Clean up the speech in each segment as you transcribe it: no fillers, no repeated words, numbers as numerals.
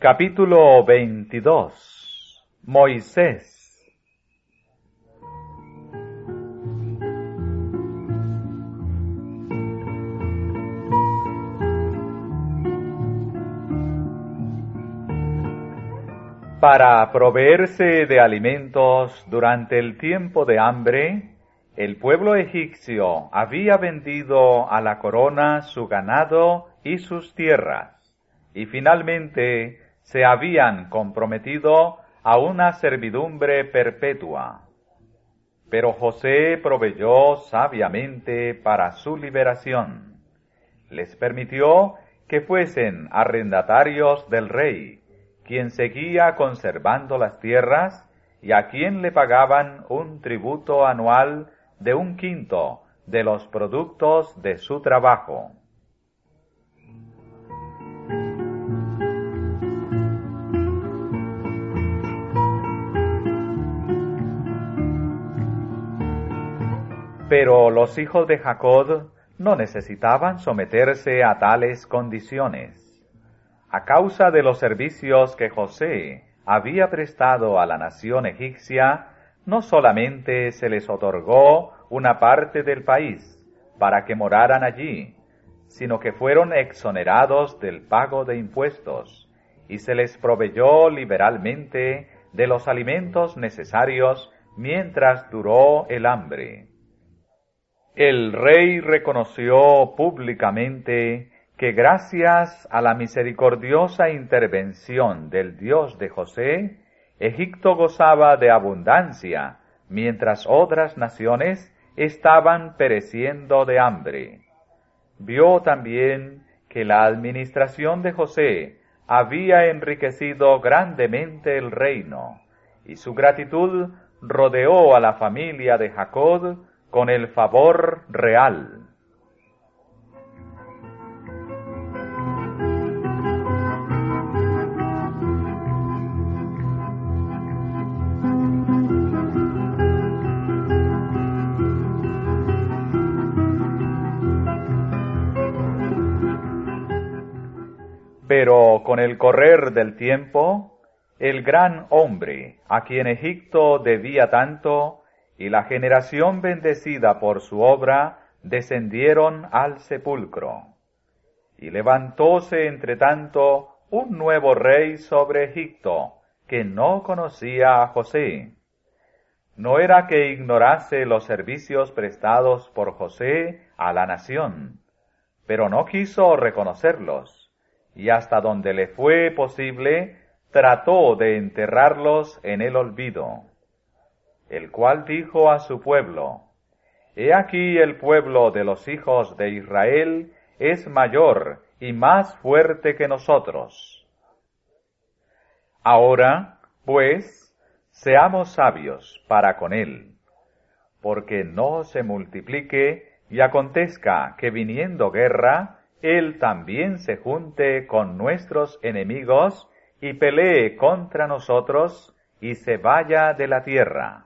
Capítulo 22. Moisés. Para proveerse de alimentos durante el tiempo de hambre, el pueblo egipcio había vendido a la corona su ganado y sus tierras, y finalmente se habían comprometido a una servidumbre perpetua. Pero José proveyó sabiamente para su liberación. Les permitió que fuesen arrendatarios del rey, quien seguía conservando las tierras y a quien le pagaban un tributo anual de 1/5 de los productos de su trabajo. Pero los hijos de Jacob no necesitaban someterse a tales condiciones. A causa de los servicios que José había prestado a la nación egipcia, no solamente se les otorgó una parte del país para que moraran allí, sino que fueron exonerados del pago de impuestos, y se les proveyó liberalmente de los alimentos necesarios mientras duró el hambre. El rey reconoció públicamente que gracias a la misericordiosa intervención del Dios de José, Egipto gozaba de abundancia, mientras otras naciones estaban pereciendo de hambre. Vio también que la administración de José había enriquecido grandemente el reino, y su gratitud rodeó a la familia de Jacob con el favor real. Pero con el correr del tiempo, el gran hombre a quien Egipto debía tanto y la generación bendecida por su obra descendieron al sepulcro. Y levantóse entre tanto un nuevo rey sobre Egipto, que no conocía a José. No era que ignorase los servicios prestados por José a la nación, pero no quiso reconocerlos, y hasta donde le fue posible, trató de enterrarlos en el olvido. El cual dijo a su pueblo: He aquí el pueblo de los hijos de Israel es mayor y más fuerte que nosotros. Ahora, pues, seamos sabios para con él, porque no se multiplique y acontezca que viniendo guerra, él también se junte con nuestros enemigos y pelee contra nosotros y se vaya de la tierra.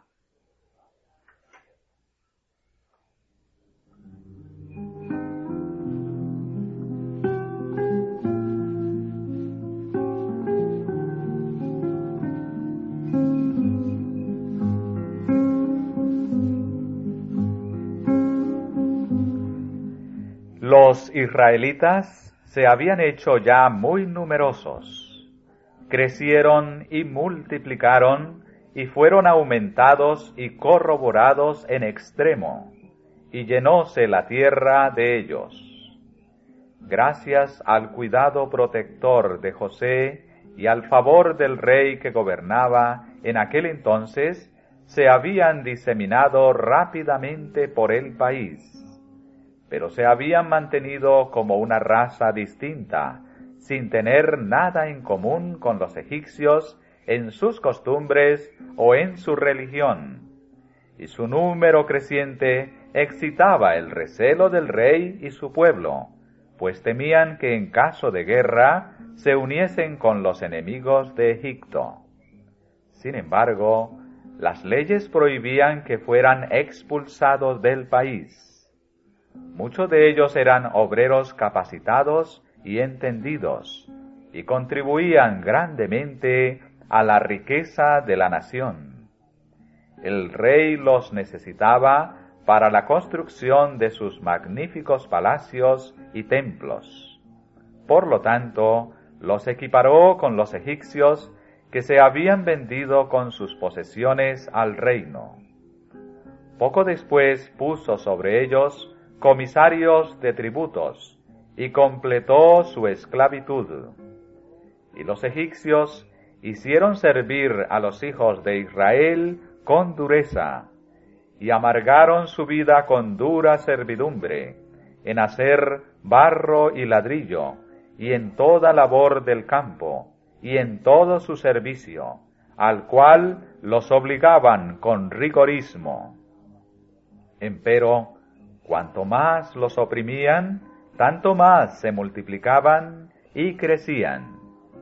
Los israelitas se habían hecho ya muy numerosos, crecieron y multiplicaron y fueron aumentados y corroborados en extremo, y llenóse la tierra de ellos. Gracias al cuidado protector de José y al favor del rey que gobernaba en aquel entonces, se habían diseminado rápidamente por el país, pero se habían mantenido como una raza distinta, sin tener nada en común con los egipcios en sus costumbres o en su religión, y su número creciente excitaba el recelo del rey y su pueblo, pues temían que en caso de guerra se uniesen con los enemigos de Egipto. Sin embargo, las leyes prohibían que fueran expulsados del país. Muchos de ellos eran obreros capacitados y entendidos, y contribuían grandemente a la riqueza de la nación. El rey los necesitaba para la construcción de sus magníficos palacios y templos. Por lo tanto, los equiparó con los egipcios que se habían vendido con sus posesiones al reino. Poco después puso sobre ellos comisarios de tributos y completó su esclavitud. Y los egipcios hicieron servir a los hijos de Israel con dureza, y amargaron su vida con dura servidumbre, en hacer barro y ladrillo, y en toda labor del campo, y en todo su servicio, al cual los obligaban con rigorismo. Empero, cuanto más los oprimían, tanto más se multiplicaban y crecían.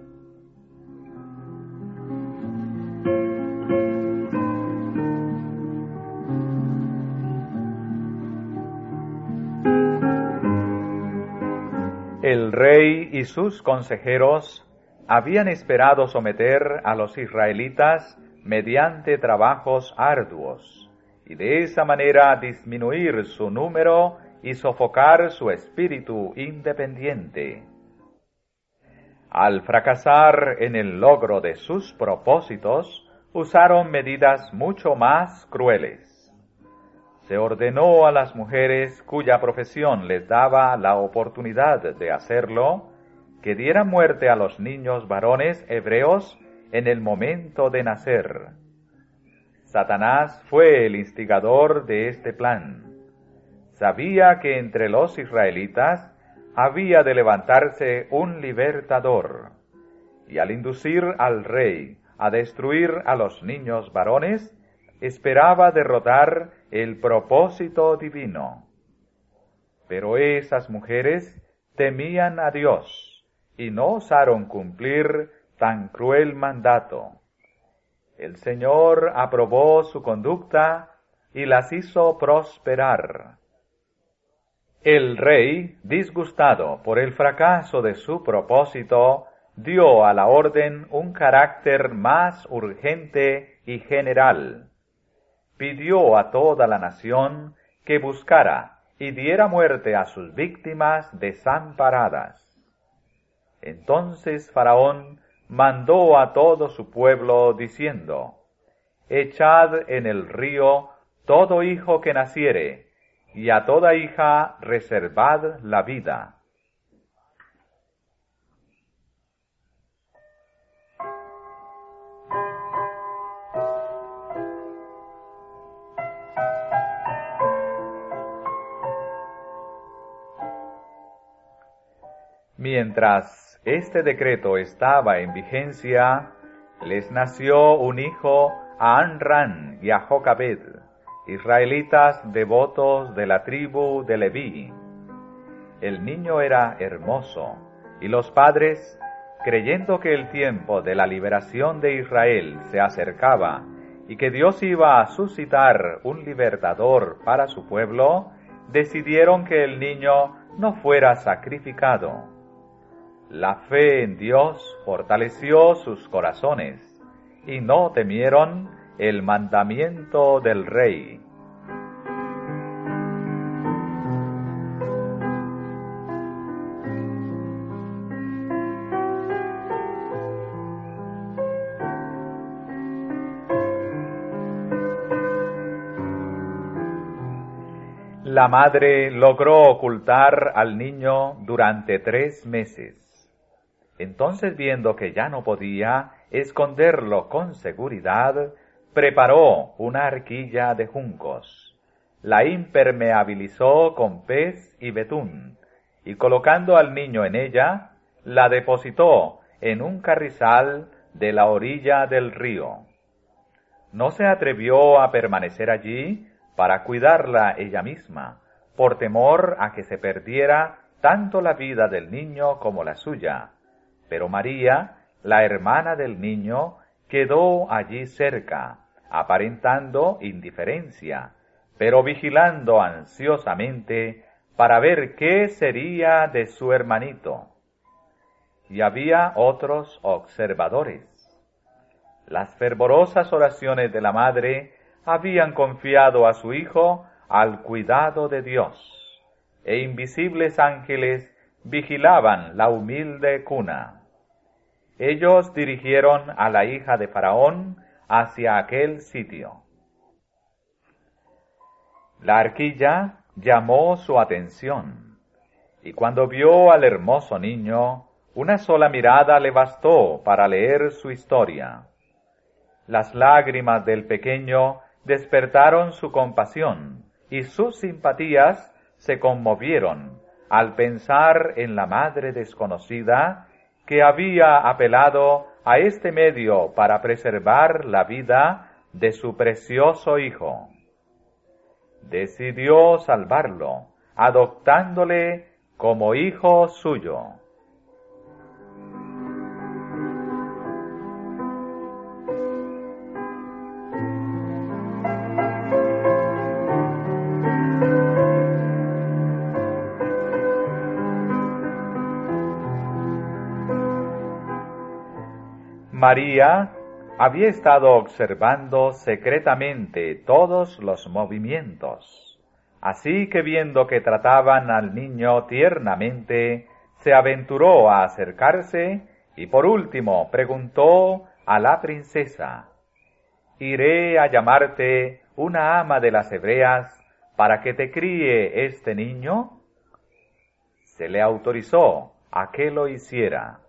El rey y sus consejeros habían esperado someter a los israelitas mediante trabajos arduos, y de esa manera disminuir su número y sofocar su espíritu independiente. Al fracasar en el logro de sus propósitos, usaron medidas mucho más crueles. Se ordenó a las mujeres cuya profesión les daba la oportunidad de hacerlo, que dieran muerte a los niños varones hebreos en el momento de nacer. Satanás fue el instigador de este plan. Sabía que entre los israelitas había de levantarse un libertador, y al inducir al rey a destruir a los niños varones, esperaba derrotar el propósito divino. Pero esas mujeres temían a Dios y no osaron cumplir tan cruel mandato. El Señor aprobó su conducta y las hizo prosperar. El rey, disgustado por el fracaso de su propósito, dio a la orden un carácter más urgente y general. Pidió a toda la nación que buscara y diera muerte a sus víctimas desamparadas. Entonces Faraón mandó a todo su pueblo diciendo: Echad en el río todo hijo que naciere, y a toda hija reservad la vida. Mientras este decreto estaba en vigencia, les nació un hijo a Amram y a Jocabed, israelitas devotos de la tribu de Leví. El niño era hermoso, y los padres, creyendo que el tiempo de la liberación de Israel se acercaba y que Dios iba a suscitar un libertador para su pueblo, decidieron que el niño no fuera sacrificado. La fe en Dios fortaleció sus corazones, y no temieron el mandamiento del rey. La madre logró ocultar al niño durante 3 meses. Entonces, viendo que ya no podía esconderlo con seguridad, preparó una arquilla de juncos, la impermeabilizó con pez y betún, y colocando al niño en ella, la depositó en un carrizal de la orilla del río. No se atrevió a permanecer allí para cuidarla ella misma, por temor a que se perdiera tanto la vida del niño como la suya. Pero María, la hermana del niño, quedó allí cerca, aparentando indiferencia, pero vigilando ansiosamente para ver qué sería de su hermanito. y había otros observadores. Las fervorosas oraciones de la madre habían confiado a su hijo al cuidado de Dios, e invisibles ángeles vigilaban la humilde cuna. Ellos dirigieron a la hija de Faraón hacia aquel sitio. La arquilla llamó su atención, y cuando vio al hermoso niño, una sola mirada le bastó para leer su historia. Las lágrimas del pequeño despertaron su compasión, y sus simpatías se conmovieron al pensar en la madre desconocida que había apelado a este medio para preservar la vida de su precioso hijo. Decidió salvarlo, adoptándole como hijo suyo. María había estado observando secretamente todos los movimientos, así que viendo que trataban al niño tiernamente, se aventuró a acercarse y por último preguntó a la princesa: «¿Iré a llamarte una ama de las hebreas para que te críe este niño?» Se le autorizó a que lo hiciera.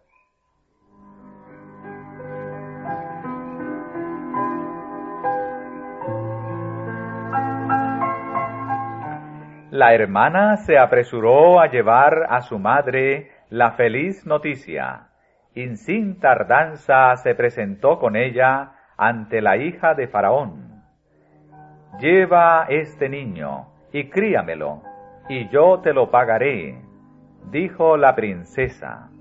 La hermana se apresuró a llevar a su madre la feliz noticia, y sin tardanza se presentó con ella ante la hija de Faraón. «Lleva este niño y críamelo, y yo te lo pagaré», dijo la princesa.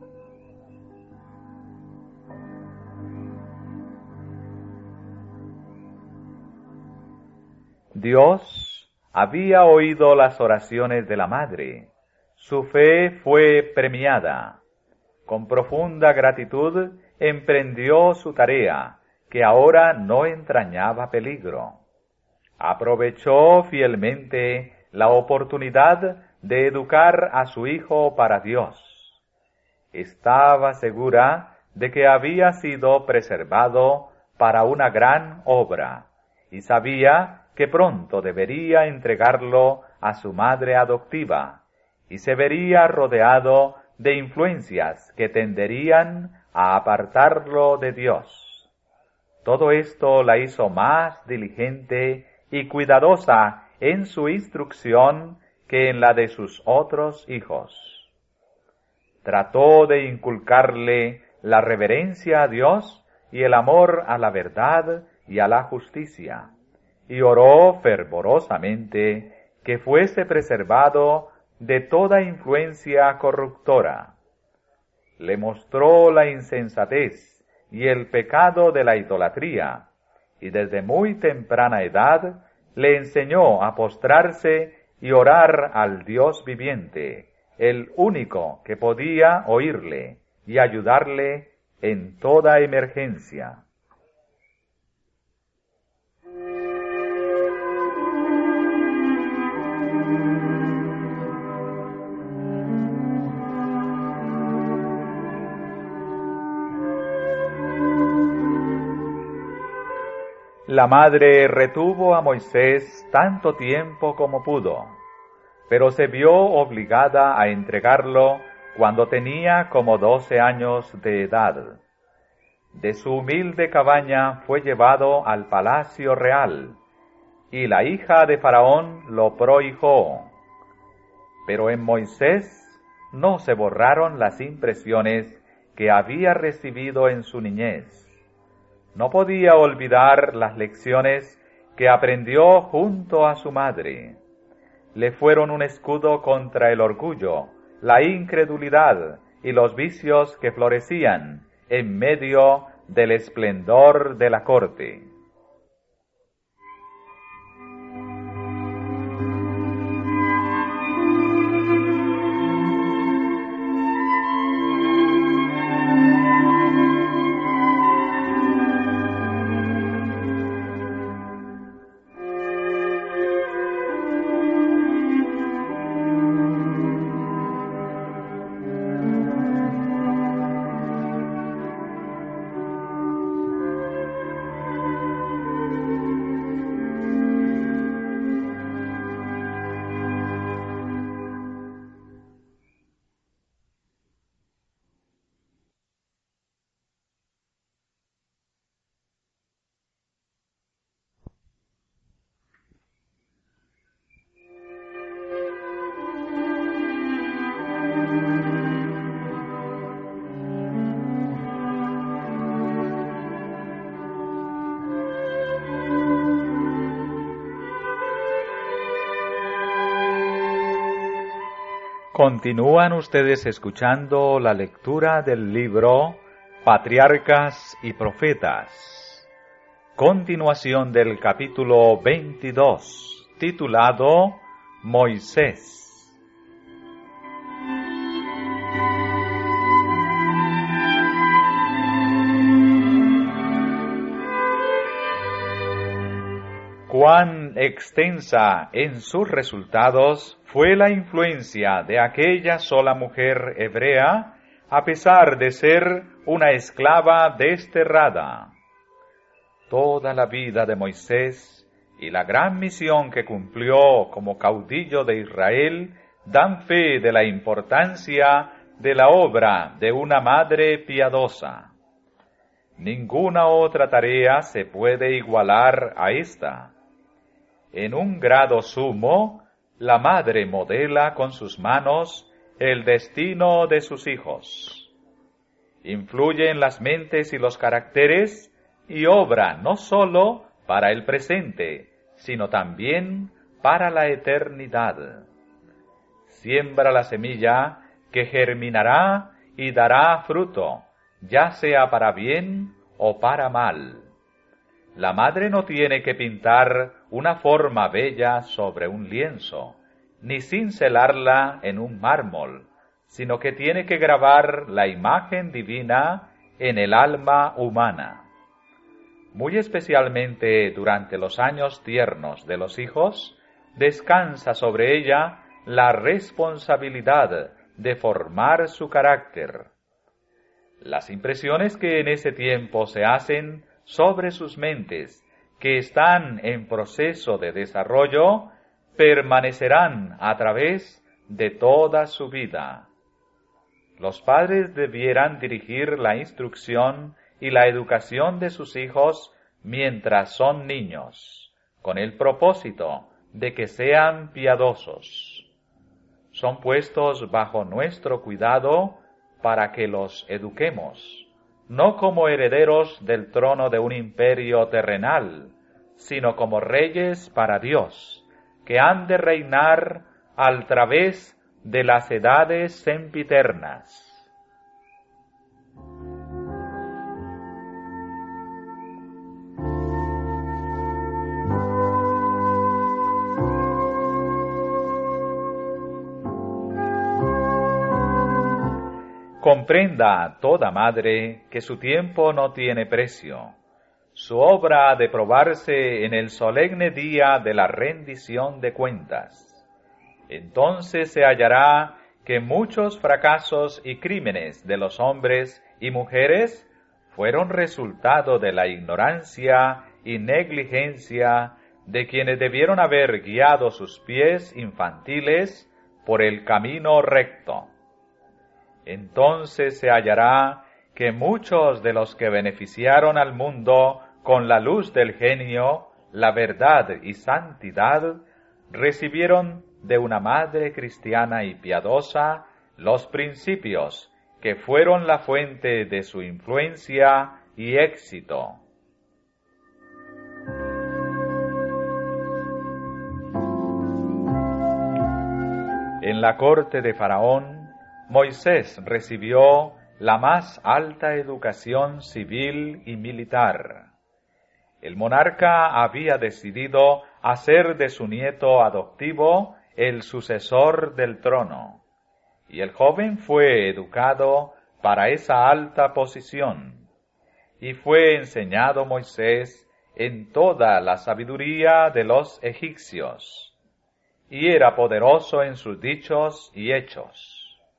Dios había oído las oraciones de la madre. Su fe fue premiada. Con profunda gratitud emprendió su tarea, que ahora no entrañaba peligro. Aprovechó fielmente la oportunidad de educar a su hijo para Dios. Estaba segura de que había sido preservado para una gran obra, y sabía que pronto debería entregarlo a su madre adoptiva, y se vería rodeado de influencias que tenderían a apartarlo de Dios. Todo esto la hizo más diligente y cuidadosa en su instrucción que en la de sus otros hijos. Trató de inculcarle la reverencia a Dios y el amor a la verdad y a la justicia, y oró fervorosamente que fuese preservado de toda influencia corruptora. Le mostró la insensatez y el pecado de la idolatría, y desde muy temprana edad le enseñó a postrarse y orar al Dios viviente, el único que podía oírle y ayudarle en toda emergencia. La madre retuvo a Moisés tanto tiempo como pudo, pero se vio obligada a entregarlo cuando tenía como 12 años de edad. De su humilde cabaña fue llevado al palacio real, y la hija de Faraón lo prohijó. Pero en Moisés no se borraron las impresiones que había recibido en su niñez. No podía olvidar las lecciones que aprendió junto a su madre. Le fueron un escudo contra el orgullo, la incredulidad y los vicios que florecían en medio del esplendor de la corte. Continúan ustedes escuchando la lectura del libro Patriarcas y Profetas. Continuación del capítulo 22, titulado Moisés. Cuán extensa en sus resultados fue la influencia de aquella sola mujer hebrea, a pesar de ser una esclava desterrada. Toda la vida de Moisés y la gran misión que cumplió como caudillo de Israel dan fe de la importancia de la obra de una madre piadosa. Ninguna otra tarea se puede igualar a esta. En un grado sumo, la madre modela con sus manos el destino de sus hijos. Influye en las mentes y los caracteres y obra no sólo para el presente, sino también para la eternidad. Siembra la semilla que germinará y dará fruto, ya sea para bien o para mal. La madre no tiene que pintar una forma bella sobre un lienzo, ni cincelarla en un mármol, sino que tiene que grabar la imagen divina en el alma humana. Muy especialmente durante los años tiernos de los hijos, descansa sobre ella la responsabilidad de formar su carácter. Las impresiones que en ese tiempo se hacen sobre sus mentes, que están en proceso de desarrollo, permanecerán a través de toda su vida. Los padres debieran dirigir la instrucción y la educación de sus hijos mientras son niños, con el propósito de que sean piadosos. Son puestos bajo nuestro cuidado para que los eduquemos, no como herederos del trono de un imperio terrenal, sino como reyes para Dios, que han de reinar al través de las edades sempiternas. Comprenda toda madre que su tiempo no tiene precio. Su obra ha de probarse en el solemne día de la rendición de cuentas. Entonces se hallará que muchos fracasos y crímenes de los hombres y mujeres fueron resultado de la ignorancia y negligencia de quienes debieron haber guiado sus pies infantiles por el camino recto. Entonces se hallará que muchos de los que beneficiaron al mundo con la luz del genio, la verdad y santidad, recibieron de una madre cristiana y piadosa los principios que fueron la fuente de su influencia y éxito. En la corte de Faraón, Moisés recibió la más alta educación civil y militar. El monarca había decidido hacer de su nieto adoptivo el sucesor del trono, y el joven fue educado para esa alta posición, y fue enseñado Moisés en toda la sabiduría de los egipcios, y era poderoso en sus dichos y hechos.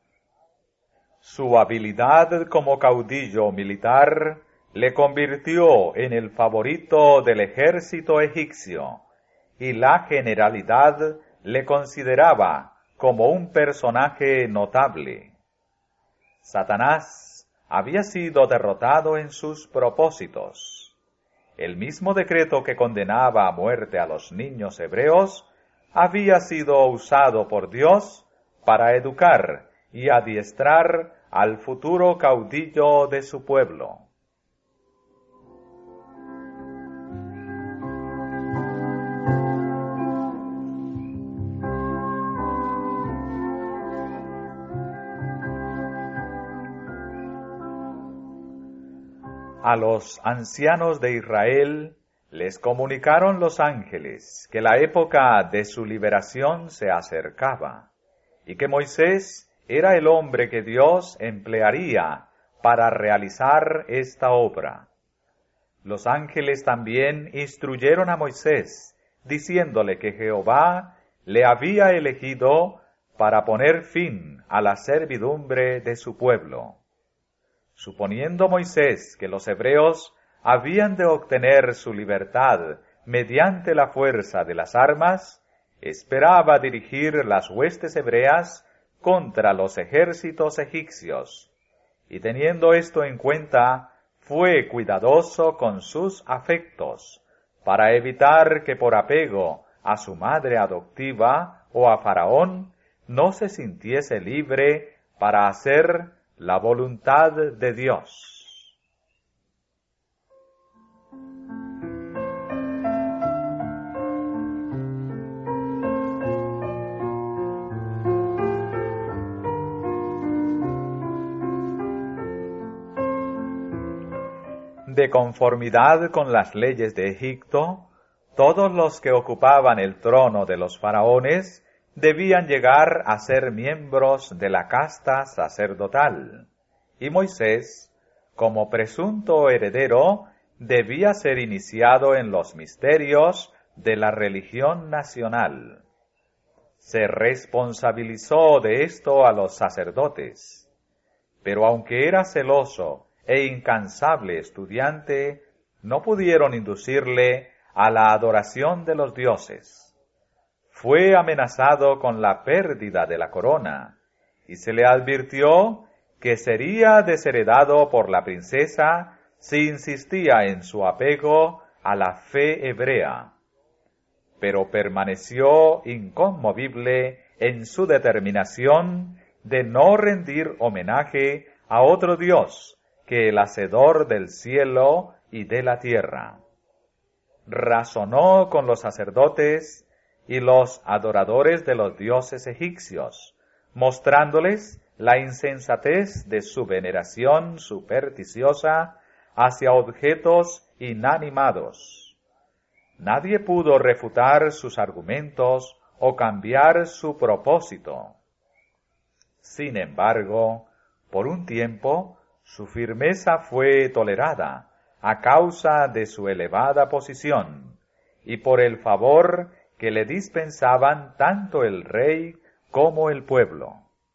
Su habilidad como caudillo militar le convirtió en el favorito del ejército egipcio, y la generalidad le consideraba como un personaje notable. Satanás había sido derrotado en sus propósitos. El mismo decreto que condenaba a muerte a los niños hebreos había sido usado por Dios para educar y adiestrar al futuro caudillo de su pueblo. A los ancianos de Israel les comunicaron los ángeles que la época de su liberación se acercaba y que Moisés era el hombre que Dios emplearía para realizar esta obra. Los ángeles también instruyeron a Moisés, diciéndole que Jehová le había elegido para poner fin a la servidumbre de su pueblo. Suponiendo Moisés que los hebreos habían de obtener su libertad mediante la fuerza de las armas, esperaba dirigir las huestes hebreas contra los ejércitos egipcios, y teniendo esto en cuenta, fue cuidadoso con sus afectos, para evitar que por apego a su madre adoptiva o a Faraón, no se sintiese libre para hacer la voluntad de Dios. De conformidad con las leyes de Egipto, todos los que ocupaban el trono de los faraones debían llegar a ser miembros de la casta sacerdotal, y Moisés, como presunto heredero, debía ser iniciado en los misterios de la religión nacional. Se responsabilizó de esto a los sacerdotes, pero aunque era celoso e incansable estudiante, no pudieron inducirle a la adoración de los dioses. Fue amenazado con la pérdida de la corona, y se le advirtió que sería desheredado por la princesa si insistía en su apego a la fe hebrea. Pero permaneció inconmovible en su determinación de no rendir homenaje a otro Dios que el hacedor del cielo y de la tierra. Razonó con los sacerdotes y los adoradores de los dioses egipcios, mostrándoles la insensatez de su veneración supersticiosa hacia objetos inanimados. Nadie pudo refutar sus argumentos o cambiar su propósito. Sin embargo, por un tiempo, su firmeza fue tolerada a causa de su elevada posición y por el favor que le dispensaban tanto el rey como el pueblo.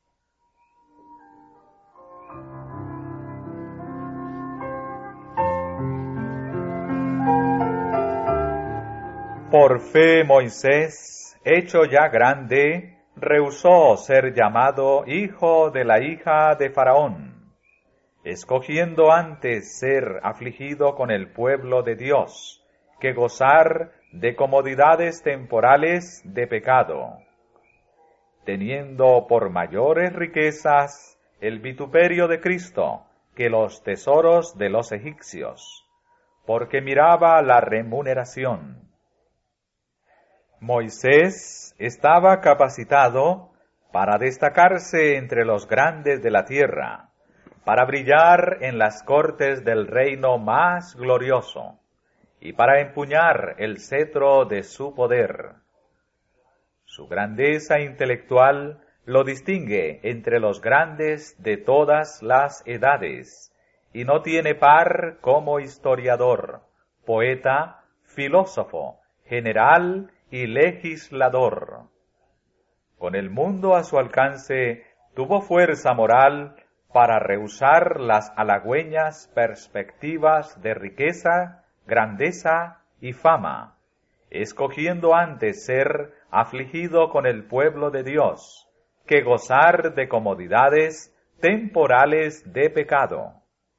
Por fe Moisés, hecho ya grande, rehusó ser llamado hijo de la hija de Faraón, escogiendo antes ser afligido con el pueblo de Dios, que gozar de comodidades temporales de pecado, teniendo por mayores riquezas el vituperio de Cristo que los tesoros de los egipcios, porque miraba la remuneración. Moisés estaba capacitado para destacarse entre los grandes de la tierra, para brillar en las cortes del reino más glorioso, y para empuñar el cetro de su poder. Su grandeza intelectual lo distingue entre los grandes de todas las edades, y no tiene par como historiador, poeta, filósofo, general y legislador. Con el mundo a su alcance, tuvo fuerza moral para rehusar las halagüeñas perspectivas de riqueza, grandeza y fama, escogiendo antes ser afligido con el pueblo de Dios, que gozar de comodidades temporales de pecado.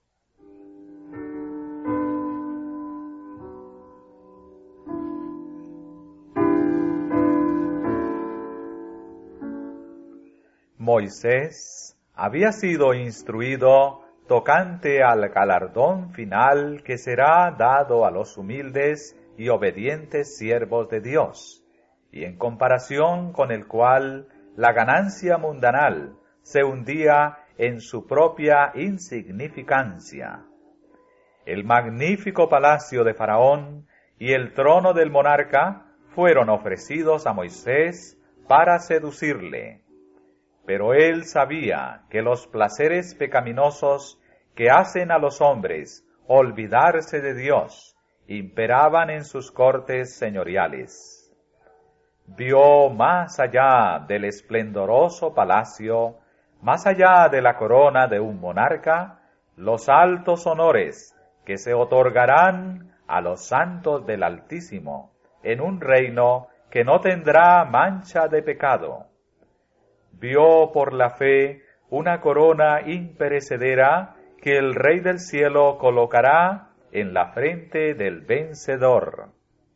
Moisés había sido instruido tocante al galardón final que será dado a los humildes y obedientes siervos de Dios, y en comparación con el cual la ganancia mundanal se hundía en su propia insignificancia. el magnífico palacio de Faraón y el trono del monarca fueron ofrecidos a Moisés para seducirle. Pero él sabía que los placeres pecaminosos que hacen a los hombres olvidarse de Dios imperaban en sus cortes señoriales. Vio más allá del esplendoroso palacio, más allá de la corona de un monarca, los altos honores que se otorgarán a los santos del Altísimo en un reino que no tendrá mancha de pecado. Vio por la fe una corona imperecedera que el Rey del cielo colocará en la frente del vencedor.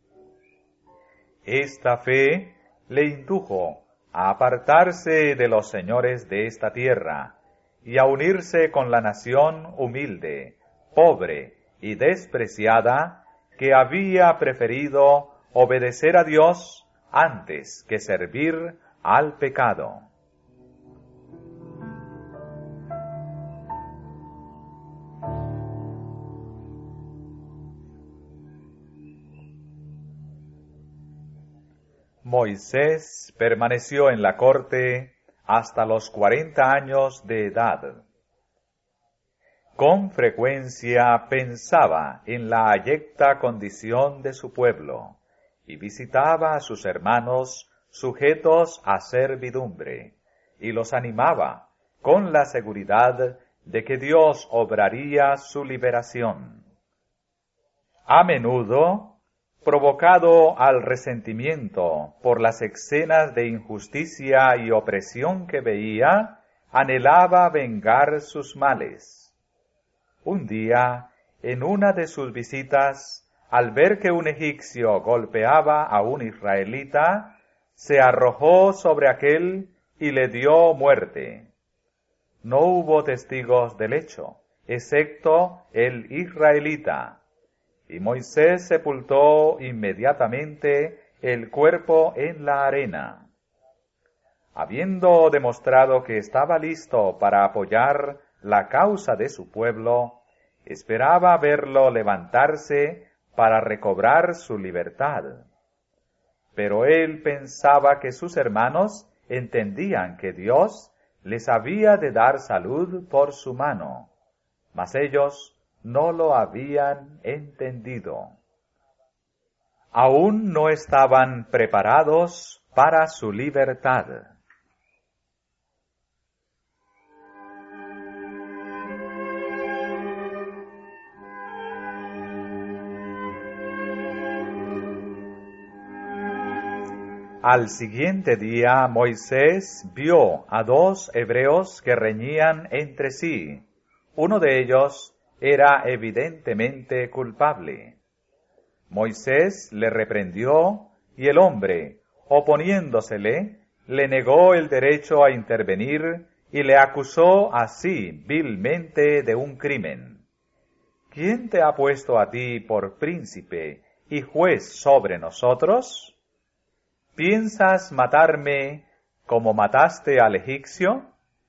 Esta fe le indujo a apartarse de los señores de esta tierra y a unirse con la nación humilde, pobre y despreciada que había preferido obedecer a Dios antes que servir al pecado. Moisés permaneció en la corte hasta los 40 años de edad. Con frecuencia pensaba en la abyecta condición de su pueblo y visitaba a sus hermanos sujetos a servidumbre y los animaba con la seguridad de que Dios obraría su liberación. A menudo, provocado al resentimiento por las escenas de injusticia y opresión que veía, anhelaba vengar sus males. Un día, en una de sus visitas, al ver que un egipcio golpeaba a un israelita, se arrojó sobre aquél y le dio muerte. No hubo testigos del hecho, excepto el israelita. Y Moisés sepultó inmediatamente el cuerpo en la arena. Habiendo demostrado que estaba listo para apoyar la causa de su pueblo, esperaba verlo levantarse para recobrar su libertad. Pero él pensaba que sus hermanos entendían que Dios les había de dar salud por su mano, mas ellos no lo habían entendido. Aún no estaban preparados para su libertad. Al siguiente día Moisés vio a dos hebreos que reñían entre sí. Uno de ellos era evidentemente culpable. Moisés le reprendió y el hombre, oponiéndosele, le negó el derecho a intervenir y le acusó así vilmente de un crimen. ¿Quién te ha puesto a ti por príncipe y juez sobre nosotros? ¿Piensas matarme como mataste al egipcio?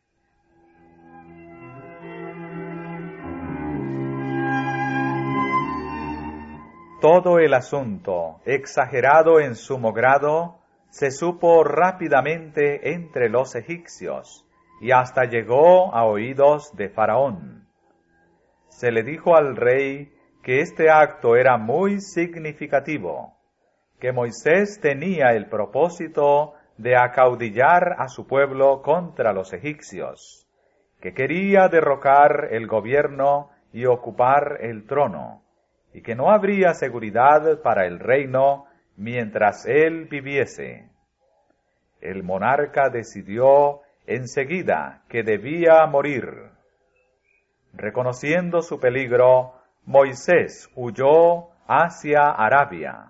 Todo el asunto, exagerado en sumo grado, se supo rápidamente entre los egipcios y hasta llegó a oídos de Faraón. Se le dijo al rey que este acto era muy significativo, que Moisés tenía el propósito de acaudillar a su pueblo contra los egipcios, que quería derrocar el gobierno y ocupar el trono, y que no habría seguridad para el reino mientras él viviese. El monarca decidió enseguida que debía morir. Reconociendo su peligro, Moisés huyó hacia Arabia.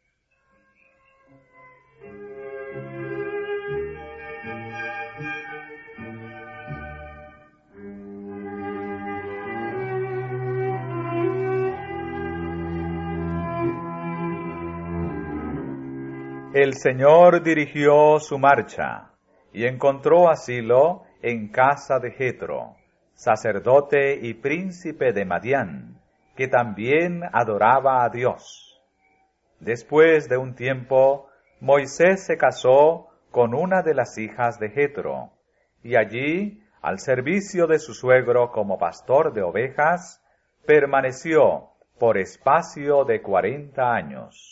El Señor dirigió su marcha y encontró asilo en casa de Jetro, sacerdote y príncipe de Madián, que también adoraba a Dios. Después de un tiempo, Moisés se casó con una de las hijas de Jetro, y allí, al servicio de su suegro como pastor de ovejas, permaneció por espacio de 40 años.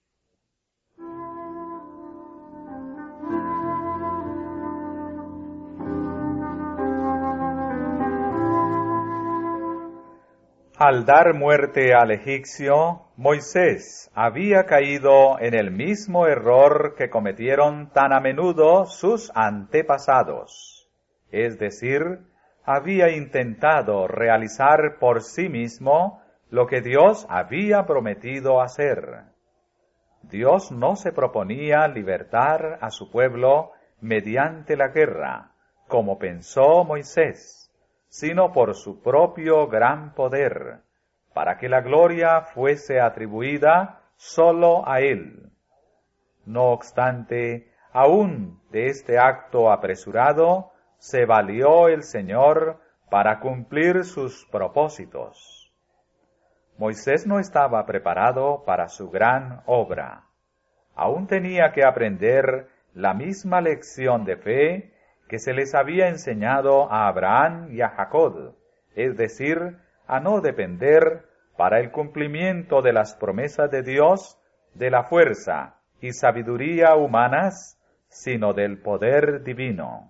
Al dar muerte al egipcio, Moisés había caído en el mismo error que cometieron tan a menudo sus antepasados, es decir, había intentado realizar por sí mismo lo que Dios había prometido hacer. Dios no se proponía libertar a su pueblo mediante la guerra, como pensó Moisés, sino por su propio gran poder, para que la gloria fuese atribuida sólo a Él. No obstante, aún de este acto apresurado, se valió el Señor para cumplir sus propósitos. Moisés no estaba preparado para su gran obra. Aún tenía que aprender la misma lección de fe que se les había enseñado a Abraham y a Jacob, es decir, a no depender para el cumplimiento de las promesas de Dios de la fuerza y sabiduría humanas, sino del poder divino.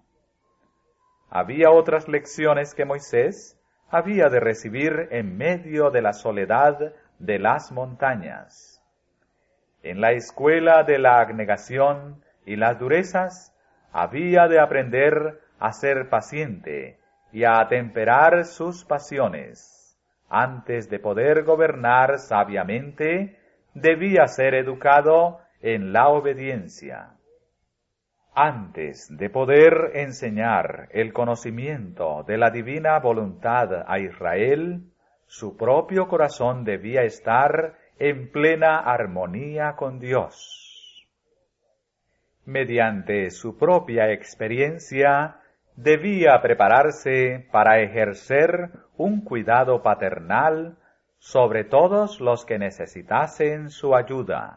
Había otras lecciones que Moisés había de recibir en medio de la soledad de las montañas. En la escuela de la abnegación y las durezas, había de aprender a ser paciente y a atemperar sus pasiones. Antes de poder gobernar sabiamente, debía ser educado en la obediencia. Antes de poder enseñar el conocimiento de la divina voluntad a Israel, su propio corazón debía estar en plena armonía con Dios. Mediante su propia experiencia, debía prepararse para ejercer un cuidado paternal sobre todos los que necesitasen su ayuda.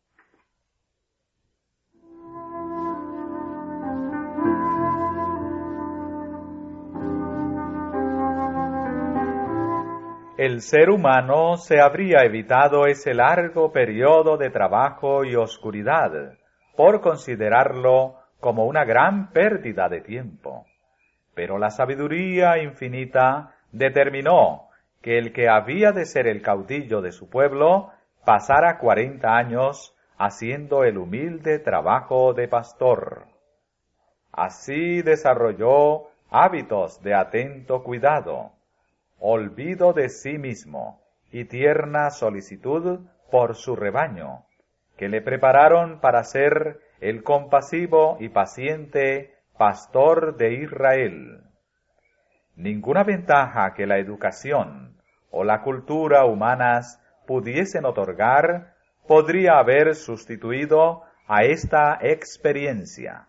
El ser humano se habría evitado ese largo periodo de trabajo y oscuridad, por considerarlo como una gran pérdida de tiempo. Pero la sabiduría infinita determinó que el que había de ser el caudillo de su pueblo pasara 40 años haciendo el humilde trabajo de pastor. Así desarrolló hábitos de atento cuidado, olvido de sí mismo y tierna solicitud por su rebaño, que le prepararon para ser el compasivo y paciente pastor de Israel. Ninguna ventaja que la educación o la cultura humanas pudiesen otorgar podría haber sustituido a esta experiencia.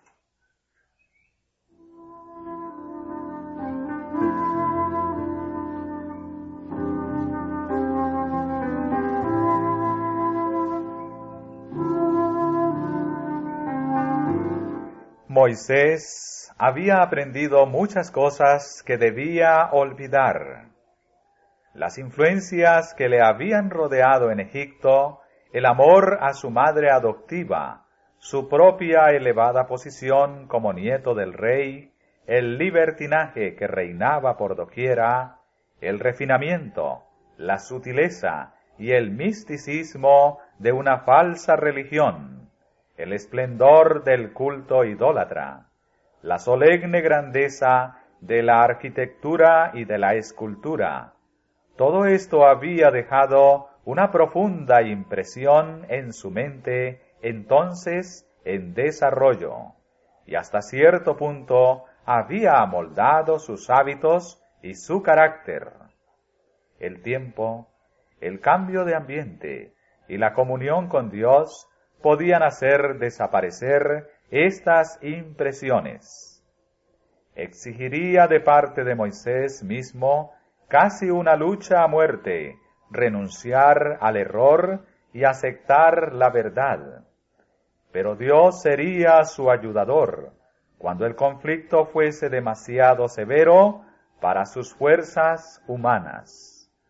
Moisés había aprendido muchas cosas que debía olvidar. Las influencias que le habían rodeado en Egipto, el amor a su madre adoptiva, su propia elevada posición como nieto del rey, el libertinaje que reinaba por doquiera, el refinamiento, la sutileza y el misticismo de una falsa religión, el esplendor del culto idólatra, la solemne grandeza de la arquitectura y de la escultura. Todo esto había dejado una profunda impresión en su mente, entonces en desarrollo, y hasta cierto punto había amoldado sus hábitos y su carácter. El tiempo, el cambio de ambiente y la comunión con Dios podían hacer desaparecer estas impresiones. Exigiría de parte de Moisés mismo casi una lucha a muerte renunciar al error y aceptar la verdad. Pero Dios sería su ayudador cuando el conflicto fuese demasiado severo para sus fuerzas humanas.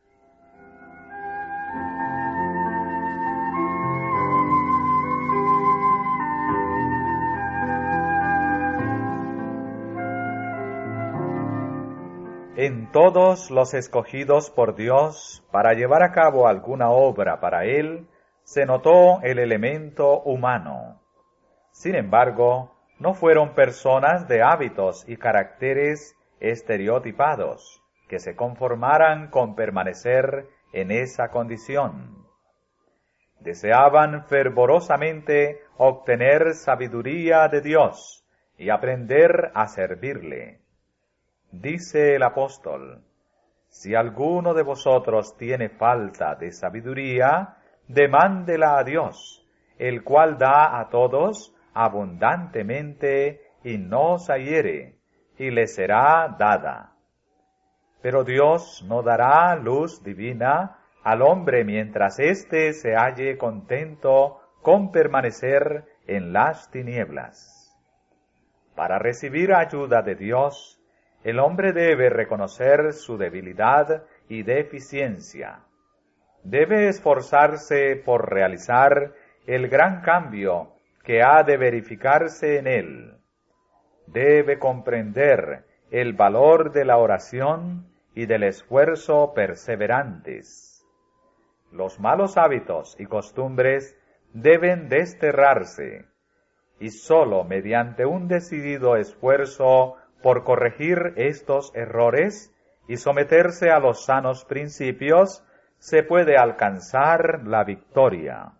En todos los escogidos por Dios para llevar a cabo alguna obra para Él, se notó el elemento humano. Sin embargo, no fueron personas de hábitos y caracteres estereotipados que se conformaran con permanecer en esa condición. Deseaban fervorosamente obtener sabiduría de Dios y aprender a servirle. Dice el apóstol: si alguno de vosotros tiene falta de sabiduría, demándela a Dios, el cual da a todos abundantemente y no se hiere, y le será dada. Pero Dios no dará luz divina al hombre mientras éste se halle contento con permanecer en las tinieblas. Para recibir ayuda de Dios, el hombre debe reconocer su debilidad y deficiencia. Debe esforzarse por realizar el gran cambio que ha de verificarse en él. Debe comprender el valor de la oración y del esfuerzo perseverantes. Los malos hábitos y costumbres deben desterrarse, y sólo mediante un decidido esfuerzo por corregir estos errores y someterse a los sanos principios, se puede alcanzar la victoria.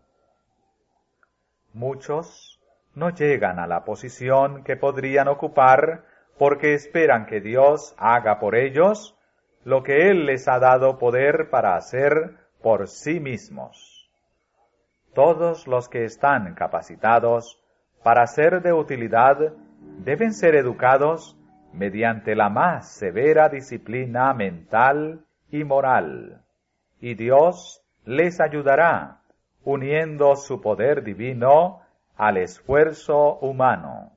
Muchos no llegan a la posición que podrían ocupar porque esperan que Dios haga por ellos lo que Él les ha dado poder para hacer por sí mismos. Todos los que están capacitados para ser de utilidad deben ser educados mediante la más severa disciplina mental y moral, y Dios les ayudará, uniendo su poder divino al esfuerzo humano.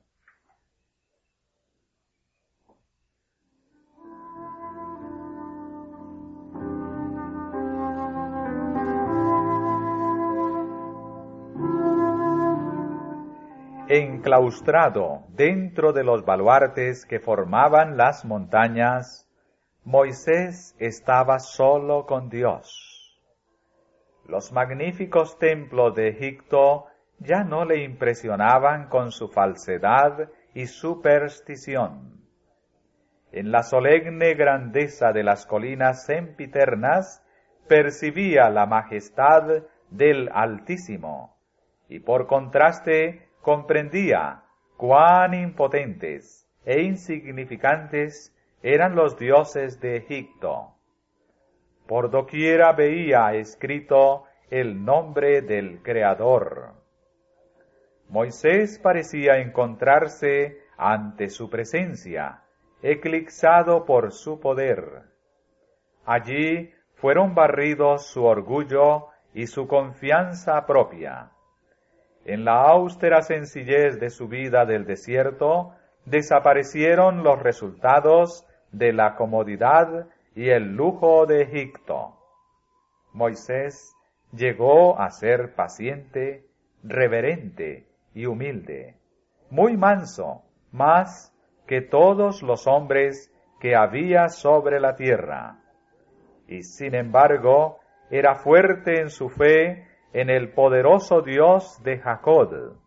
Enclaustrado dentro de los baluartes que formaban las montañas, Moisés estaba solo con Dios. Los magníficos templos de Egipto ya no le impresionaban con su falsedad y superstición. En la solemne grandeza de las colinas sempiternas percibía la majestad del Altísimo, y por contraste comprendía cuán impotentes e insignificantes eran los dioses de Egipto. Por doquiera veía escrito el nombre del Creador. Moisés parecía encontrarse ante su presencia, eclipsado por su poder. Allí fueron barridos su orgullo y su confianza propia. En la austera sencillez de su vida del desierto, desaparecieron los resultados de la comodidad y el lujo de Egipto. Moisés llegó a ser paciente, reverente y humilde, muy manso, más que todos los hombres que había sobre la tierra. Y sin embargo, era fuerte en su fe en el poderoso Dios de Jacob.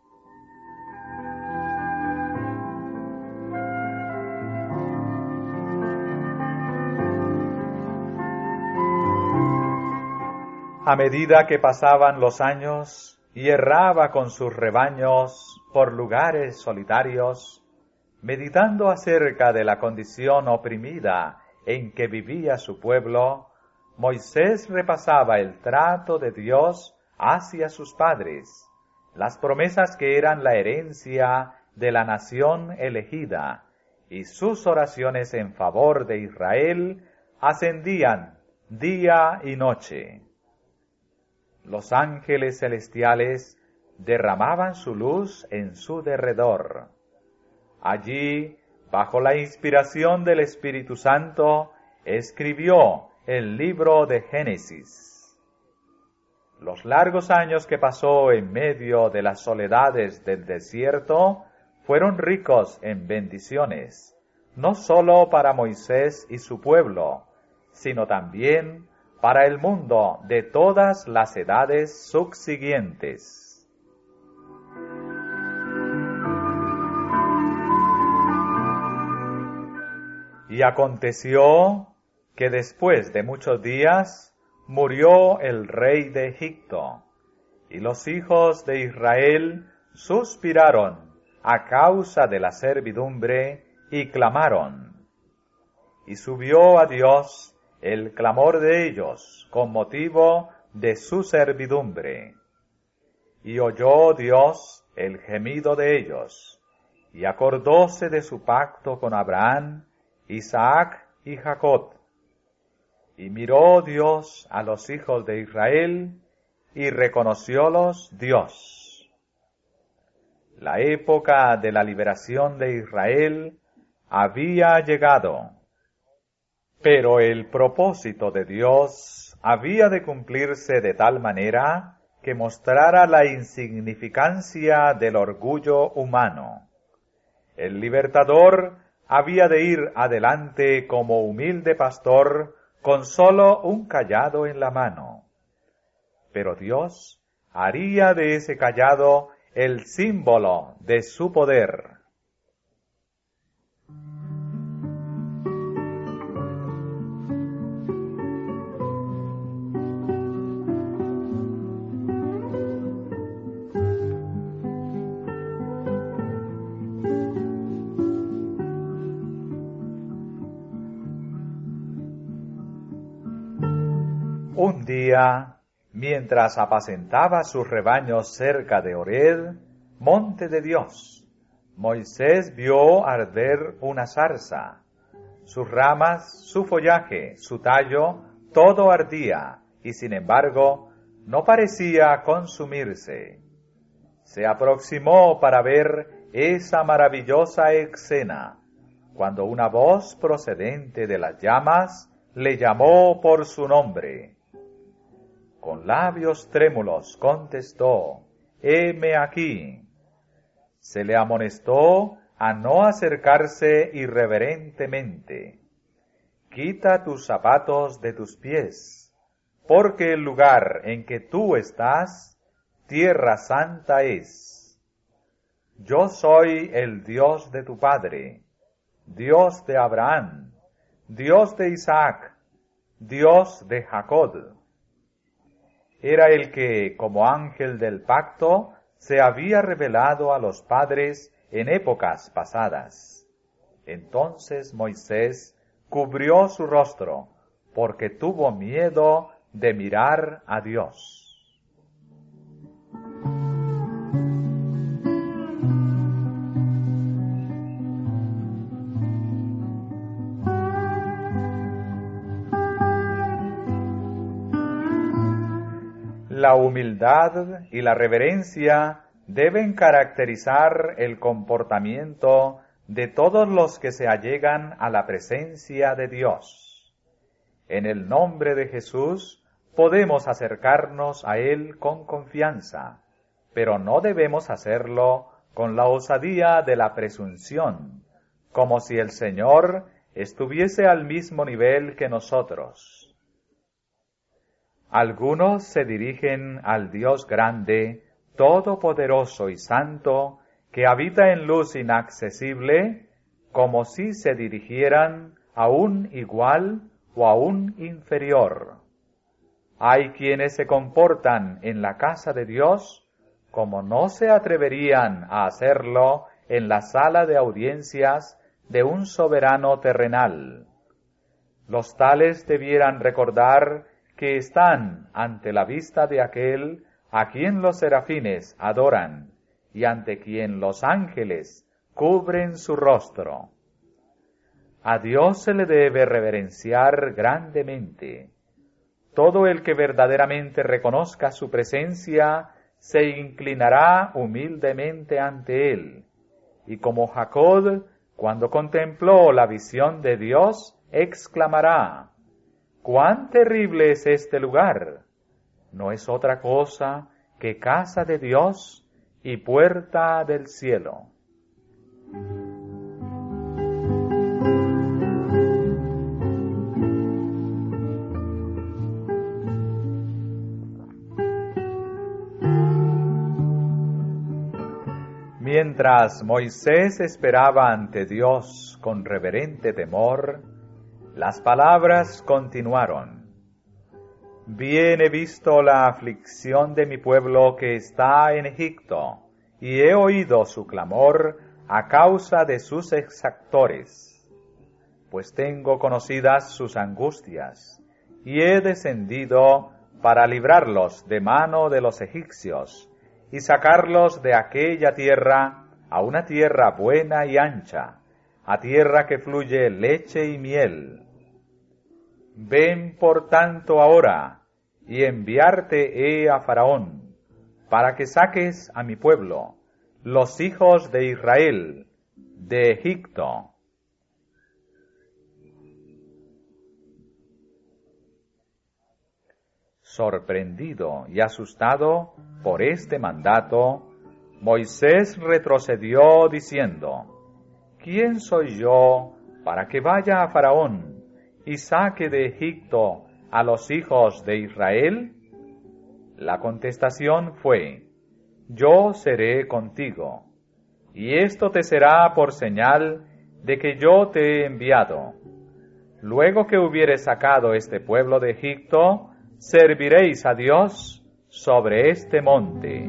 A medida que pasaban los años y erraba con sus rebaños por lugares solitarios, meditando acerca de la condición oprimida en que vivía su pueblo, Moisés repasaba el trato de Dios hacia sus padres, las promesas que eran la herencia de la nación elegida, y sus oraciones en favor de Israel ascendían día y noche. Los ángeles celestiales derramaban su luz en su derredor. Allí, bajo la inspiración del Espíritu Santo, escribió el libro de Génesis. Los largos años que pasó en medio de las soledades del desierto fueron ricos en bendiciones, no sólo para Moisés y su pueblo, sino también para el mundo de todas las edades subsiguientes. Y aconteció que después de muchos días murió el rey de Egipto, y los hijos de Israel suspiraron a causa de la servidumbre y clamaron. Y subió a Dios el clamor de ellos con motivo de su servidumbre. Y oyó Dios el gemido de ellos, y acordóse de su pacto con Abraham, Isaac y Jacob. Y miró Dios a los hijos de Israel, y reconociólos Dios. La época de la liberación de Israel había llegado, pero el propósito de Dios había de cumplirse de tal manera que mostrara la insignificancia del orgullo humano. El libertador había de ir adelante como humilde pastor con solo un cayado en la mano. Pero Dios haría de ese cayado el símbolo de su poder. Un día, mientras apacentaba sus rebaños cerca de Horeb, monte de Dios, Moisés vio arder una zarza. Sus ramas, su follaje, su tallo, todo ardía, y sin embargo, no parecía consumirse. Se aproximó para ver esa maravillosa escena, cuando una voz procedente de las llamas le llamó por su nombre. Con labios trémulos contestó, «Heme aquí». Se le amonestó a no acercarse irreverentemente. «Quita tus zapatos de tus pies, porque el lugar en que tú estás, tierra santa es. Yo soy el Dios de tu padre, Dios de Abraham, Dios de Isaac, Dios de Jacob». Era el que, como ángel del pacto, se había revelado a los padres en épocas pasadas. Entonces Moisés cubrió su rostro, porque tuvo miedo de mirar a Dios. La humildad y la reverencia deben caracterizar el comportamiento de todos los que se allegan a la presencia de Dios. En el nombre de Jesús podemos acercarnos a Él con confianza, pero no debemos hacerlo con la osadía de la presunción, como si el Señor estuviese al mismo nivel que nosotros. Algunos se dirigen al Dios grande, todopoderoso y santo, que habita en luz inaccesible, como si se dirigieran a un igual o a un inferior. Hay quienes se comportan en la casa de Dios como no se atreverían a hacerlo en la sala de audiencias de un soberano terrenal. Los tales debieran recordar que están ante la vista de aquel a quien los serafines adoran y ante quien los ángeles cubren su rostro. A Dios se le debe reverenciar grandemente, todo el que verdaderamente reconozca su presencia se inclinará humildemente ante él. Y como Jacob, cuando contempló la visión de Dios, exclamará: ¡cuán terrible es este lugar! No es otra cosa que casa de Dios y puerta del cielo. Mientras Moisés esperaba ante Dios con reverente temor, las palabras continuaron: Bien he visto la aflicción de mi pueblo que está en Egipto, y he oído su clamor a causa de sus exactores. Pues tengo conocidas sus angustias, y he descendido para librarlos de mano de los egipcios, y sacarlos de aquella tierra a una tierra buena y ancha, a tierra que fluye leche y miel. Ven por tanto ahora, y enviarte he a Faraón, para que saques a mi pueblo, los hijos de Israel, de Egipto. Sorprendido y asustado por este mandato, Moisés retrocedió diciendo: ¿Quién soy yo para que vaya a Faraón y saque de Egipto a los hijos de Israel? La contestación fue: Yo seré contigo, y esto te será por señal de que yo te he enviado. Luego que hubieres sacado este pueblo de Egipto, serviréis a Dios sobre este monte.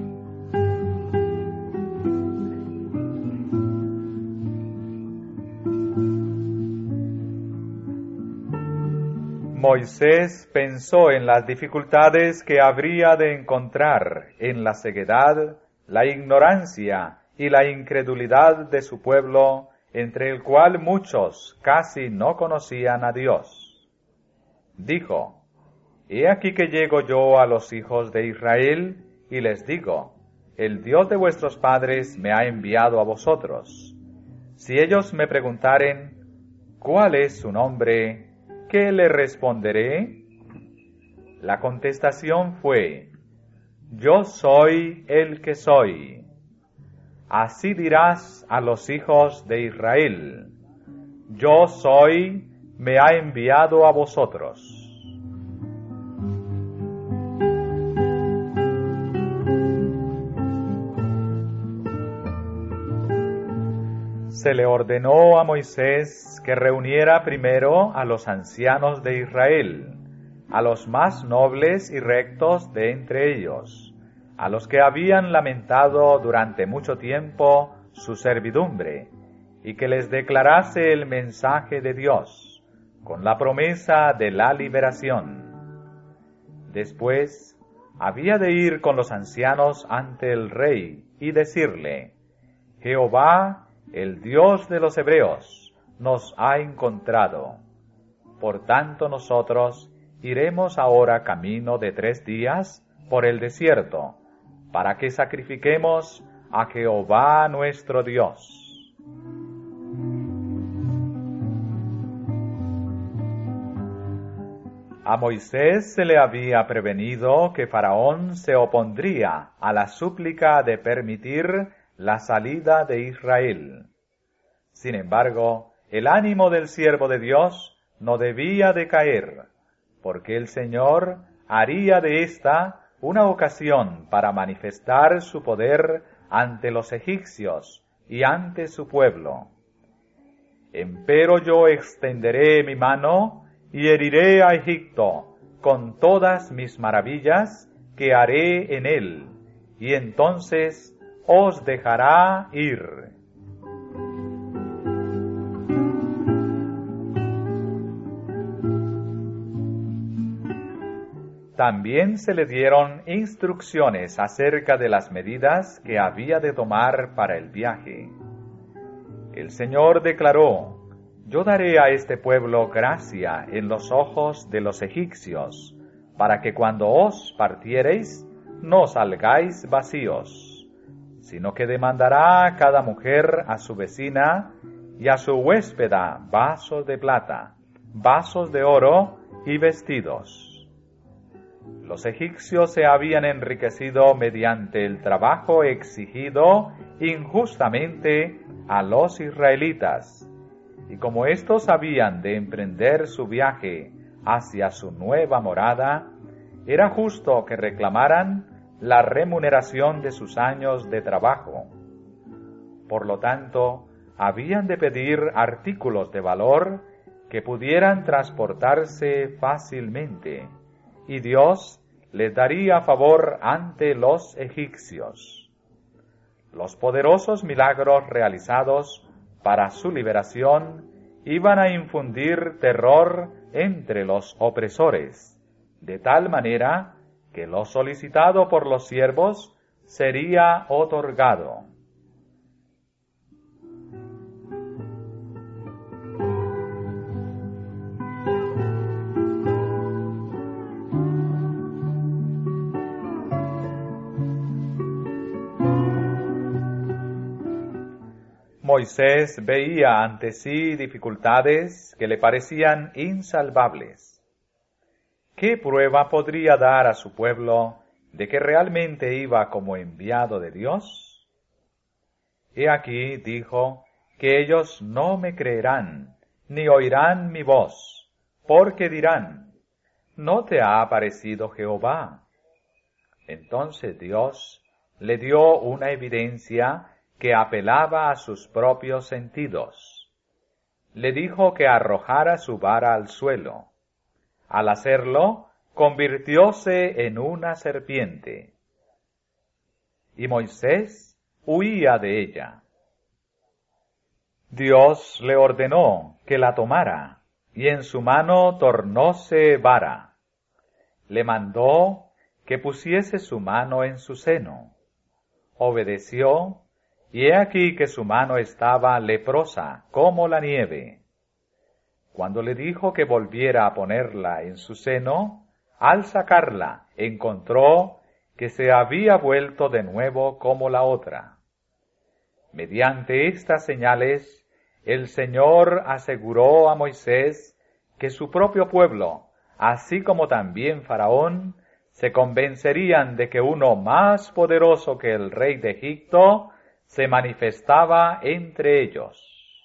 Moisés pensó en las dificultades que habría de encontrar en la ceguedad, la ignorancia y la incredulidad de su pueblo, entre el cual muchos casi no conocían a Dios. Dijo: He aquí que llego yo a los hijos de Israel, y les digo: el Dios de vuestros padres me ha enviado a vosotros. Si ellos me preguntaren: ¿cuál es su nombre?, ¿qué le responderé? La contestación fue: Yo soy el que soy. Así dirás a los hijos de Israel: Yo soy, me ha enviado a vosotros. Se le ordenó a Moisés que reuniera primero a los ancianos de Israel, a los más nobles y rectos de entre ellos, a los que habían lamentado durante mucho tiempo su servidumbre, y que les declarase el mensaje de Dios, con la promesa de la liberación. Después había de ir con los ancianos ante el rey y decirle: Jehová, el Dios de los hebreos, nos ha encontrado. Por tanto nosotros iremos ahora camino de 3 días por el desierto, para que sacrifiquemos a Jehová nuestro Dios. A Moisés se le había prevenido que Faraón se opondría a la súplica de permitir la salida de Israel. Sin embargo, el ánimo del siervo de Dios no debía decaer, porque el Señor haría de esta una ocasión para manifestar su poder ante los egipcios y ante su pueblo. Empero yo extenderé mi mano y heriré a Egipto con todas mis maravillas que haré en él, y entonces os dejará ir. También se le dieron instrucciones acerca de las medidas que había de tomar para el viaje. El Señor declaró: Yo daré a este pueblo gracia en los ojos de los egipcios, para que cuando os partiereis no salgáis vacíos, sino que demandará cada mujer a su vecina y a su huéspeda vasos de plata, vasos de oro y vestidos. Los egipcios se habían enriquecido mediante el trabajo exigido injustamente a los israelitas, y como éstos habían de emprender su viaje hacia su nueva morada, era justo que reclamaran la remuneración de sus años de trabajo. Por lo tanto, habían de pedir artículos de valor que pudieran transportarse fácilmente, y Dios les daría favor ante los egipcios. Los poderosos milagros realizados para su liberación iban a infundir terror entre los opresores, de tal manera que lo solicitado por los siervos sería otorgado. Moisés veía ante sí dificultades que le parecían insalvables. ¿Qué prueba podría dar a su pueblo de que realmente iba como enviado de Dios? He aquí, dijo, que ellos no me creerán, ni oirán mi voz, porque dirán, ¿no te ha aparecido Jehová? Entonces Dios le dio una evidencia que apelaba a sus propios sentidos. Le dijo que arrojara su vara al suelo. Al hacerlo, convirtióse en una serpiente. Y Moisés huía de ella. Dios le ordenó que la tomara, y en su mano tornóse vara. Le mandó que pusiese su mano en su seno. Obedeció, y he aquí que su mano estaba leprosa como la nieve. Cuando le dijo que volviera a ponerla en su seno, al sacarla encontró que se había vuelto de nuevo como la otra. Mediante estas señales, el Señor aseguró a Moisés que su propio pueblo, así como también Faraón, se convencerían de que uno más poderoso que el rey de Egipto se manifestaba entre ellos.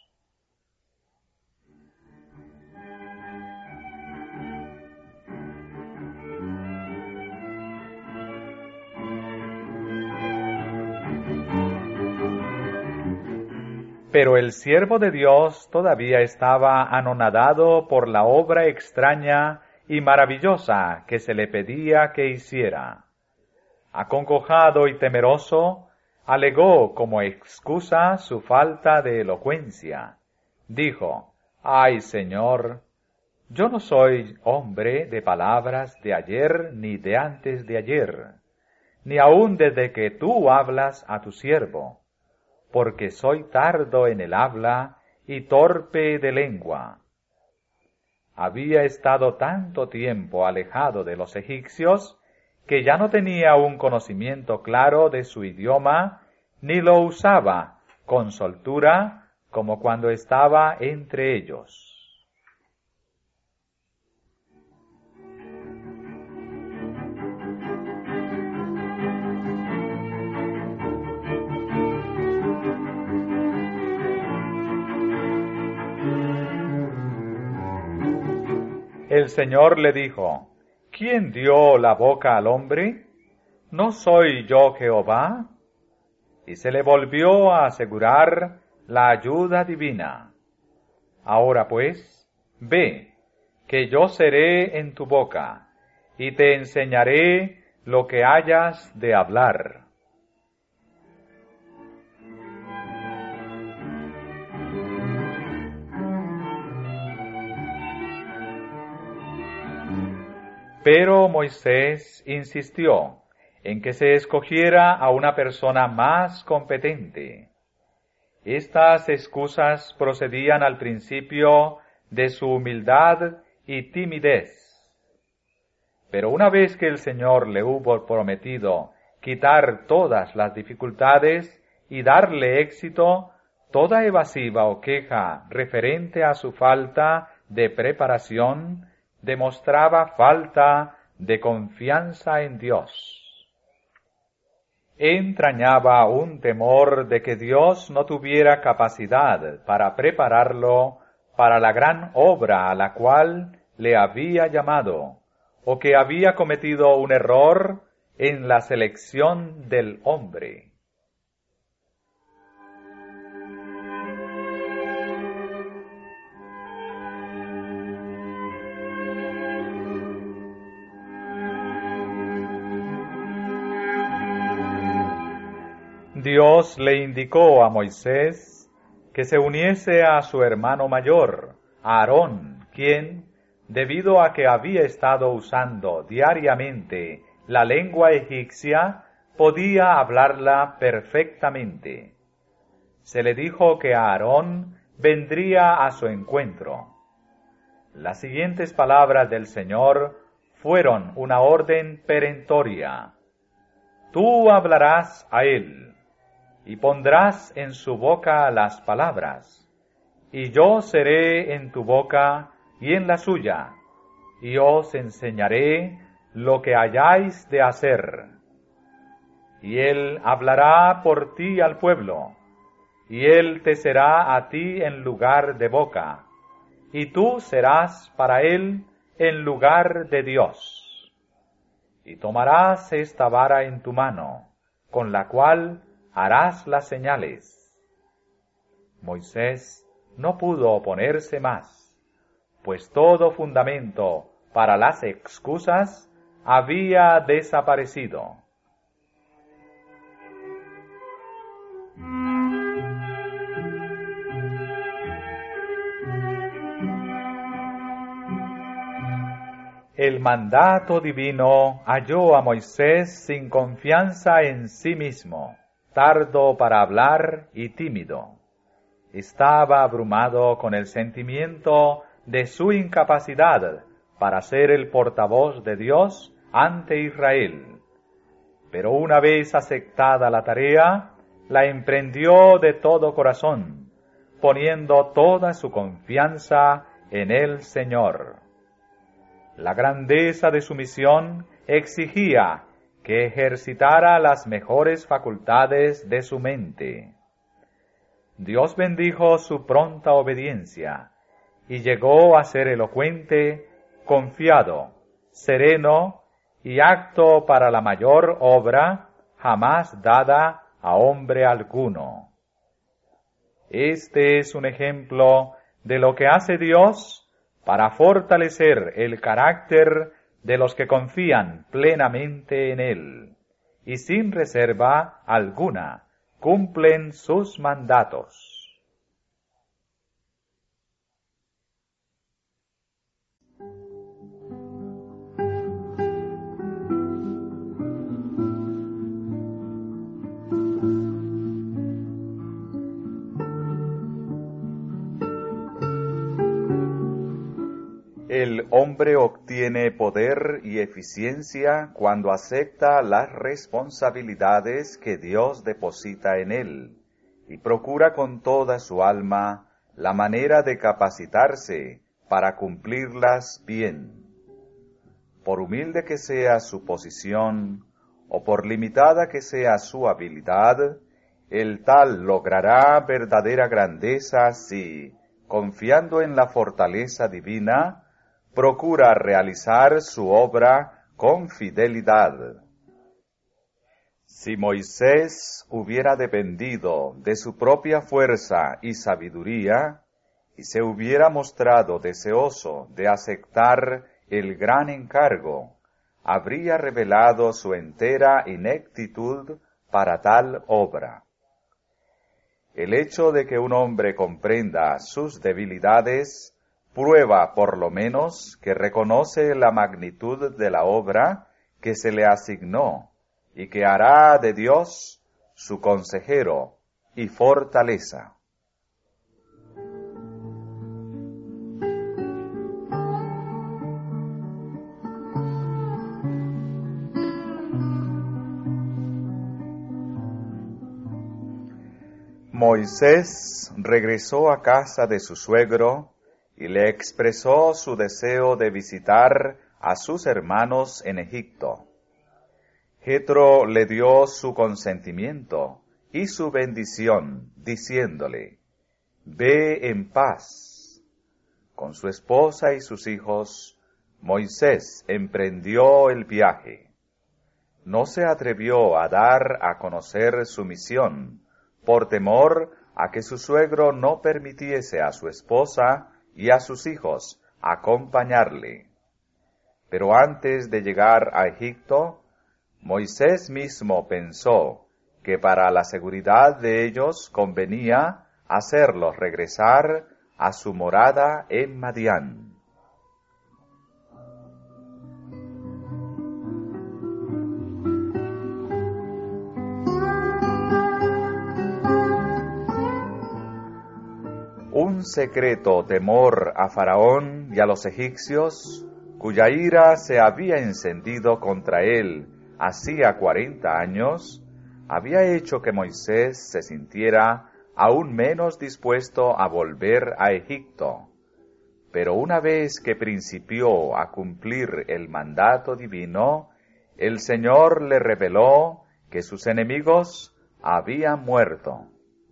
Pero el siervo de Dios todavía estaba anonadado por la obra extraña y maravillosa que se le pedía que hiciera. Acongojado y temeroso, alegó como excusa su falta de elocuencia. Dijo, «Ay, Señor, yo no soy hombre de palabras de ayer ni de antes de ayer, ni aun desde que tú hablas a tu siervo, porque soy tardo en el habla y torpe de lengua». Había estado tanto tiempo alejado de los egipcios que ya no tenía un conocimiento claro de su idioma, ni lo usaba con soltura como cuando estaba entre ellos. El Señor le dijo, ¿quién dio la boca al hombre? ¿No soy yo Jehová? Y se le volvió a asegurar la ayuda divina. Ahora pues, ve, que yo seré en tu boca, y te enseñaré lo que hayas de hablar. Pero Moisés insistió en que se escogiera a una persona más competente. Estas excusas procedían al principio de su humildad y timidez. Pero una vez que el Señor le hubo prometido quitar todas las dificultades y darle éxito, toda evasiva o queja referente a su falta de preparación demostraba falta de confianza en Dios. Entrañaba un temor de que Dios no tuviera capacidad para prepararlo para la gran obra a la cual le había llamado, o que había cometido un error en la selección del hombre. Dios le indicó a Moisés que se uniese a su hermano mayor, Aarón, quien, debido a que había estado usando diariamente la lengua egipcia, podía hablarla perfectamente. Se le dijo que Aarón vendría a su encuentro. Las siguientes palabras del Señor fueron una orden perentoria. Tú hablarás a él, y pondrás en su boca las palabras, y yo seré en tu boca y en la suya, y os enseñaré lo que hayáis de hacer. Y él hablará por ti al pueblo, y él te será a ti en lugar de boca, y tú serás para él en lugar de Dios. Y tomarás esta vara en tu mano, con la cual harás las señales. Moisés no pudo oponerse más, pues todo fundamento para las excusas había desaparecido. El mandato divino halló a Moisés sin confianza en sí mismo, tardo para hablar y tímido. Estaba abrumado con el sentimiento de su incapacidad para ser el portavoz de Dios ante Israel. Pero una vez aceptada la tarea, la emprendió de todo corazón, poniendo toda su confianza en el Señor. La grandeza de su misión exigía que ejercitara las mejores facultades de su mente. Dios bendijo su pronta obediencia y llegó a ser elocuente, confiado, sereno y apto para la mayor obra jamás dada a hombre alguno. Este es un ejemplo de lo que hace Dios para fortalecer el carácter de los que confían plenamente en Él, y sin reserva alguna cumplen sus mandatos. El hombre obtiene poder y eficiencia cuando acepta las responsabilidades que Dios deposita en él y procura con toda su alma la manera de capacitarse para cumplirlas bien. Por humilde que sea su posición o por limitada que sea su habilidad, el tal logrará verdadera grandeza si, confiando en la fortaleza divina, procura realizar su obra con fidelidad. Si Moisés hubiera dependido de su propia fuerza y sabiduría, y se hubiera mostrado deseoso de aceptar el gran encargo, habría revelado su entera ineptitud para tal obra. El hecho de que un hombre comprenda sus debilidades prueba por lo menos que reconoce la magnitud de la obra que se le asignó y que hará de Dios su consejero y fortaleza. Moisés regresó a casa de su suegro y le expresó su deseo de visitar a sus hermanos en Egipto. Jetro le dio su consentimiento y su bendición, diciéndole: «Ve en paz». Con su esposa y sus hijos, Moisés emprendió el viaje. No se atrevió a dar a conocer su misión, por temor a que su suegro no permitiese a su esposa y a sus hijos acompañarle. Pero antes de llegar a Egipto, Moisés mismo pensó que para la seguridad de ellos convenía hacerlos regresar a su morada en Madián. Un secreto temor a Faraón y a los egipcios, cuya ira se había encendido contra él hacía 40 años, había hecho que Moisés se sintiera aún menos dispuesto a volver a Egipto. Pero una vez que principió a cumplir el mandato divino, el Señor le reveló que sus enemigos habían muerto.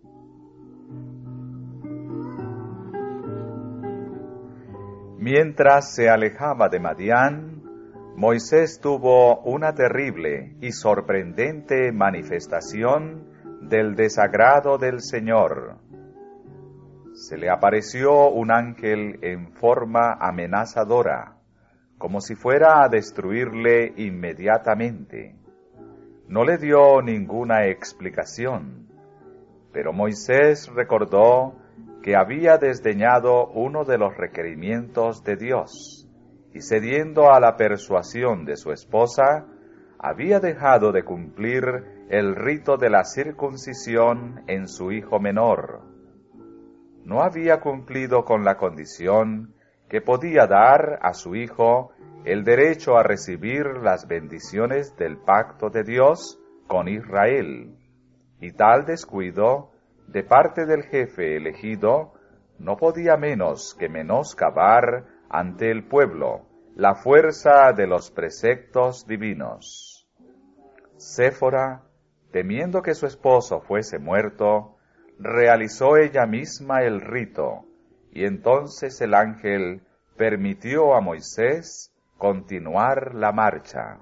Mientras se alejaba de Madián, Moisés tuvo una terrible y sorprendente manifestación del desagrado del Señor. Se le apareció un ángel en forma amenazadora, como si fuera a destruirle inmediatamente. No le dio ninguna explicación, pero Moisés recordó que había desdeñado uno de los requerimientos de Dios, y cediendo a la persuasión de su esposa, había dejado de cumplir el rito de la circuncisión en su hijo menor. No había cumplido con la condición que podía dar a su hijo el derecho a recibir las bendiciones del pacto de Dios con Israel, y tal descuido de parte del jefe elegido no podía menos que menoscabar ante el pueblo la fuerza de los preceptos divinos. Séfora, temiendo que su esposo fuese muerto, realizó ella misma el rito, y entonces el ángel permitió a Moisés continuar la marcha.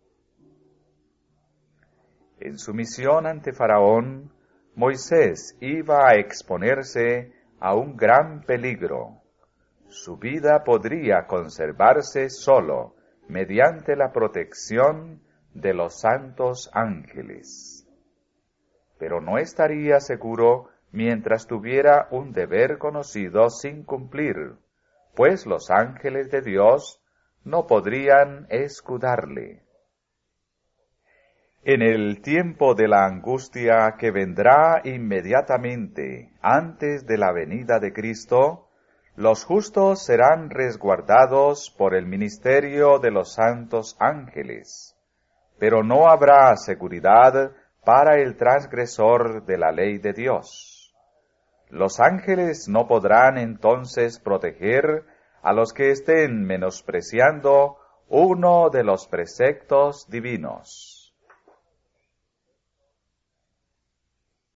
En su misión ante Faraón, Moisés iba a exponerse a un gran peligro. Su vida podría conservarse solo mediante la protección de los santos ángeles. Pero no estaría seguro mientras tuviera un deber conocido sin cumplir, pues los ángeles de Dios no podrían escudarle. En el tiempo de la angustia que vendrá inmediatamente antes de la venida de Cristo, los justos serán resguardados por el ministerio de los santos ángeles, pero no habrá seguridad para el transgresor de la ley de Dios. Los ángeles no podrán entonces proteger a los que estén menospreciando uno de los preceptos divinos.